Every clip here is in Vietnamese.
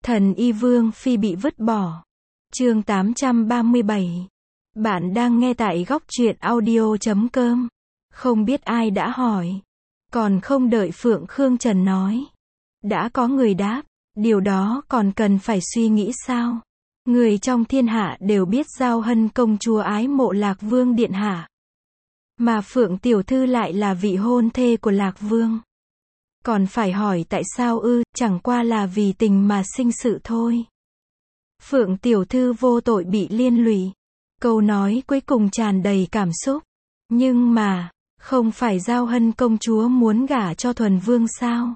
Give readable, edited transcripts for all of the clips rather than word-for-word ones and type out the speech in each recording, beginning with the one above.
Thần y Vương Phi bị vứt bỏ. Chương 837. Bạn đang nghe tại góc truyện audio.com. Không biết ai đã hỏi. Còn không đợi Phượng Khương Trần nói. Đã có người đáp. Điều đó còn cần phải suy nghĩ sao? Người trong thiên hạ đều biết Giao Hân công chúa ái mộ Lạc Vương điện hạ. Mà Phượng tiểu thư lại là vị hôn thê của Lạc Vương. Còn phải hỏi tại sao ư, chẳng qua là vì tình mà sinh sự thôi. Phượng tiểu thư vô tội bị liên lụy. Câu nói cuối cùng tràn đầy cảm xúc. Nhưng mà, không phải Giao Hân công chúa muốn gả cho Thuần Vương sao?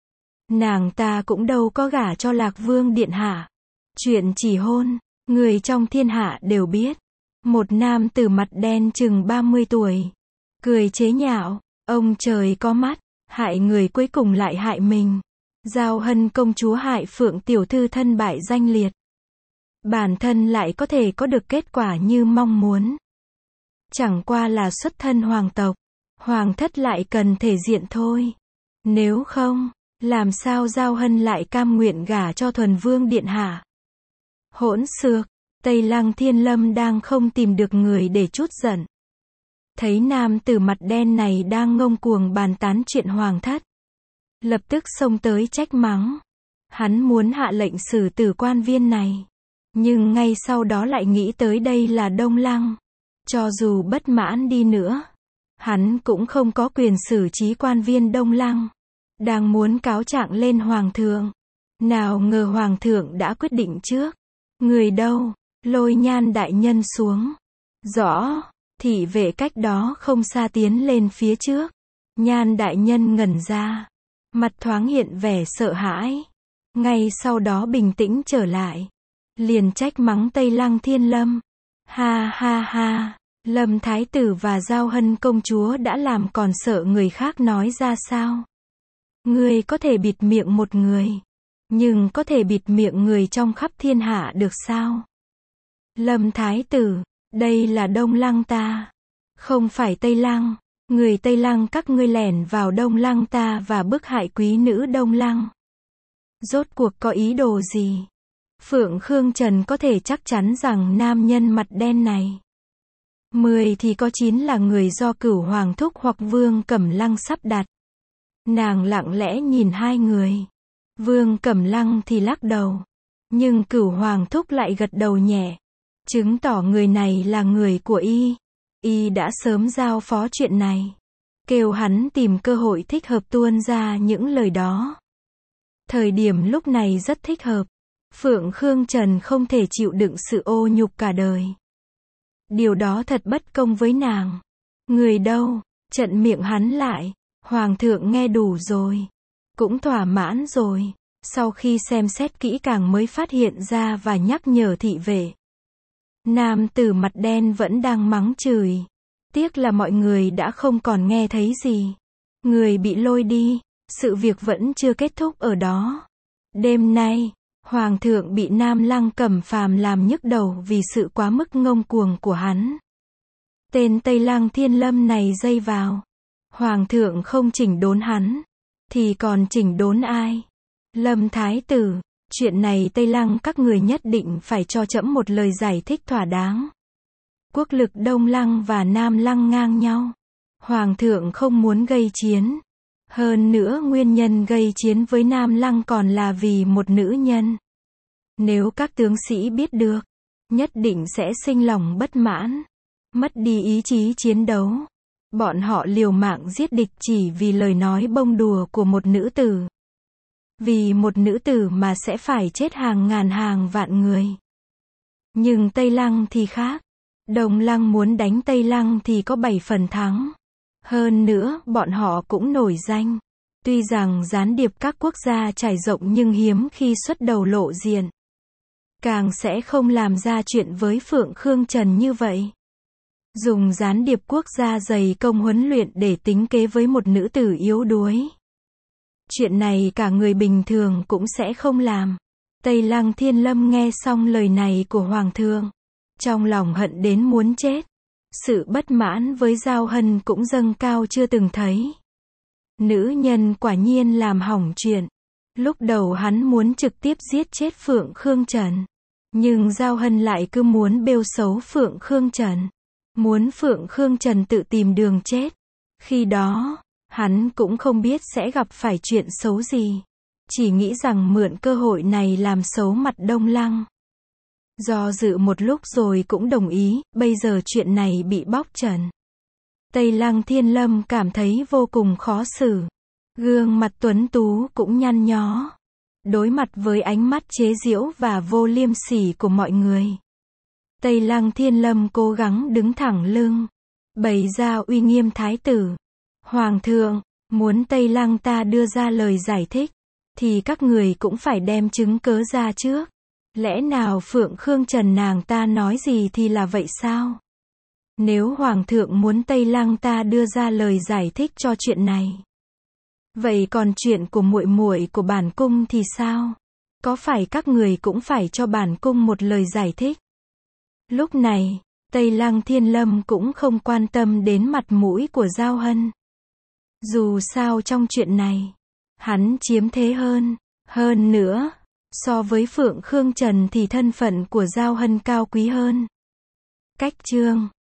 Nàng ta cũng đâu có gả cho Lạc Vương điện hạ. Chuyện chỉ hôn, người trong thiên hạ đều biết. Một nam tử mặt đen chừng 30 tuổi. Cười chế nhạo, ông trời có mắt, hại người cuối cùng lại hại mình. Giao Hân công chúa hại Phượng tiểu thư thân bại danh liệt. Bản thân lại có thể có được kết quả như mong muốn. Chẳng qua là xuất thân hoàng tộc. Hoàng thất lại cần thể diện thôi. Nếu không, làm sao Giao Hân lại cam nguyện gả cho Thuần Vương điện hạ? Hỗn xược, Tây Lăng Thiên Lâm đang không tìm được người để trút giận. Thấy nam tử mặt đen này đang ngông cuồng bàn tán chuyện hoàng thất. Lập tức xông tới trách mắng. Hắn muốn hạ lệnh xử tử quan viên này. Nhưng ngay sau đó lại nghĩ tới đây là Đông Lăng. Cho dù bất mãn đi nữa, hắn cũng không có quyền xử trí quan viên Đông Lăng. Đang muốn cáo trạng lên hoàng thượng. Nào ngờ hoàng thượng đã quyết định trước. Người đâu? Lôi Nhan đại nhân xuống. Rõ. Thị vệ cách đó không xa tiến lên phía trước. Nhan đại nhân ngẩn ra. Mặt thoáng hiện vẻ sợ hãi. Ngay sau đó bình tĩnh trở lại. Liền trách mắng Tây Lăng Thiên Lâm. Ha ha ha. Lâm Thái tử và Giao Hân công chúa đã làm còn sợ người khác nói ra sao? Ngươi có thể bịt miệng một người. Nhưng có thể bịt miệng người trong khắp thiên hạ được sao? Lâm Thái tử. Đây là Đông Lăng ta. Không phải Tây Lăng. Người Tây Lăng các ngươi lẻn vào Đông Lăng ta và bức hại quý nữ Đông Lăng. Rốt cuộc có ý đồ gì? Phượng Khương Trần có thể chắc chắn rằng nam nhân mặt đen này 10 thì có 9 là người do Cửu Hoàng Thúc hoặc Vương Cẩm Lăng sắp đặt. Nàng lặng lẽ nhìn hai người. Vương Cẩm Lăng thì lắc đầu. Nhưng Cửu Hoàng Thúc lại gật đầu nhẹ. Chứng tỏ người này là người của y. Y đã sớm giao phó chuyện này. Kêu hắn tìm cơ hội thích hợp tuôn ra những lời đó. Thời điểm lúc này rất thích hợp. Phượng Khương Trần không thể chịu đựng sự ô nhục cả đời. Điều đó thật bất công với nàng. Người đâu? Chặn miệng hắn lại. Hoàng thượng nghe đủ rồi. Cũng thỏa mãn rồi. Sau khi xem xét kỹ càng mới phát hiện ra và nhắc nhở thị vệ. Nam tử mặt đen vẫn đang mắng chửi. Tiếc là mọi người đã không còn nghe thấy gì. Người bị lôi đi. Sự việc vẫn chưa kết thúc ở đó. Đêm nay, Hoàng thượng bị Nam Lăng Cẩm Phàm làm nhức đầu vì sự quá mức ngông cuồng của hắn. Tên Tây Lăng Thiên Lâm này dây vào. Hoàng thượng không chỉnh đốn hắn. Thì còn chỉnh đốn ai? Lâm Thái tử. Chuyện này Tây Lăng các người nhất định phải cho trẫm một lời giải thích thỏa đáng. Quốc lực Đông Lăng và Nam Lăng ngang nhau. Hoàng thượng không muốn gây chiến. Hơn nữa nguyên nhân gây chiến với Nam Lăng còn là vì một nữ nhân. Nếu các tướng sĩ biết được, nhất định sẽ sinh lòng bất mãn. Mất đi ý chí chiến đấu. Bọn họ liều mạng giết địch chỉ vì lời nói bông đùa của một nữ tử. Vì một nữ tử mà sẽ phải chết hàng ngàn hàng vạn người. Nhưng Tây Lăng thì khác. Đông Lăng muốn đánh Tây Lăng thì có 7 phần thắng. Hơn nữa, bọn họ cũng nổi danh. Tuy rằng gián điệp các quốc gia trải rộng nhưng hiếm khi xuất đầu lộ diện. Càng sẽ không làm ra chuyện với Phượng Khương Trần như vậy. Dùng gián điệp quốc gia dày công huấn luyện để tính kế với một nữ tử yếu đuối. Chuyện này cả người bình thường cũng sẽ không làm. Tây Lăng Thiên Lâm nghe xong lời này của Hoàng thượng. Trong lòng hận đến muốn chết. Sự bất mãn với Giao Hân cũng dâng cao chưa từng thấy. Nữ nhân quả nhiên làm hỏng chuyện. Lúc đầu hắn muốn trực tiếp giết chết Phượng Khương Trần. Nhưng Giao Hân lại cứ muốn bêu xấu Phượng Khương Trần. Muốn Phượng Khương Trần tự tìm đường chết. Khi đó, hắn cũng không biết sẽ gặp phải chuyện xấu gì. Chỉ nghĩ rằng mượn cơ hội này làm xấu mặt Đông Lăng. Do dự một lúc rồi cũng đồng ý, bây giờ chuyện này bị bóc trần. Tây Lăng Thiên Lâm cảm thấy vô cùng khó xử. Gương mặt tuấn tú cũng nhăn nhó. Đối mặt với ánh mắt chế giễu và vô liêm sỉ của mọi người. Tây Lăng Thiên Lâm cố gắng đứng thẳng lưng. Bày ra uy nghiêm thái tử. Hoàng thượng, muốn Tây Lăng ta đưa ra lời giải thích. Thì các người cũng phải đem chứng cớ ra trước. Lẽ nào Phượng Khương Trần nàng ta nói gì thì là vậy sao? Nếu Hoàng thượng muốn Tây Lăng ta đưa ra lời giải thích cho chuyện này. Vậy còn chuyện của muội muội của bản cung thì sao? Có phải các người cũng phải cho bản cung một lời giải thích? Lúc này, Tây Lăng Thiên Lâm cũng không quan tâm đến mặt mũi của Giao Hân. Dù sao trong chuyện này, hắn chiếm thế hơn. Hơn nữa, so với Phượng Khương Trần thì thân phận của Giao Hân cao quý hơn. Cách chương